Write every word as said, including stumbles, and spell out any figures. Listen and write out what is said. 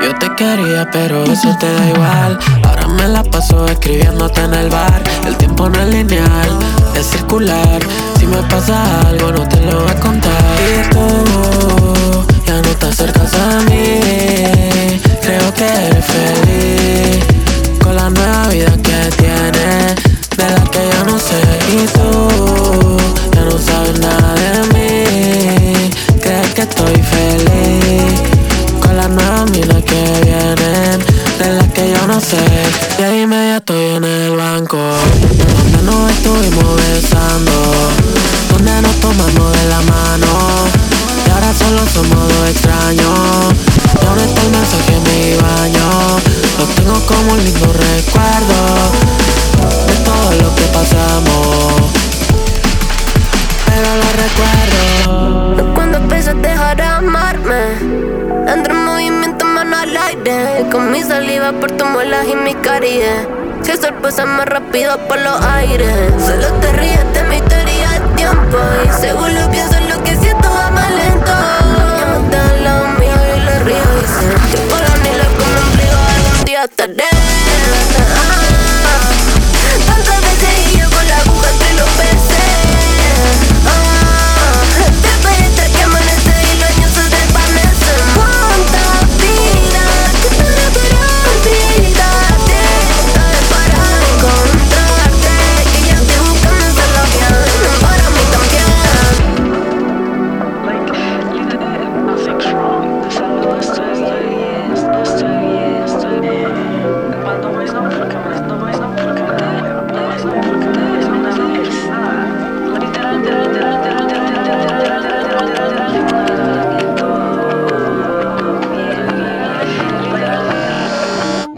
Yo te quería, pero eso te da igual. Ahora me la paso escribiéndote en el bar. El tiempo no es lineal, es circular. Si me pasa algo, no te lo voy a contar. Y tú ya no te acercas a mí. Creo que eres feliz con la nueva vida que tienes, de la que yo no sé. Y tú ya no sabes nada de mí. Crees que estoy feliz con las nuevas minas que vienen, de las que yo no sé. Y ahí media estoy en el banco, donde nos estuvimos besando, donde nos tomamos de la mano, y ahora solo somos dos extraños. ¿Y dónde está el mensaje en mi baño? Lo tengo como un lindo recuerdo de todo lo que pasamos, pero lo recuerdo. Cuando empecé a dejar de amarme, entré en movimiento, mano al aire, con mi saliva por tus muelas y mi caries. Si el sol pasa más rápido por los aires, solo te ríes de mi teoría del tiempo, y seguro pienso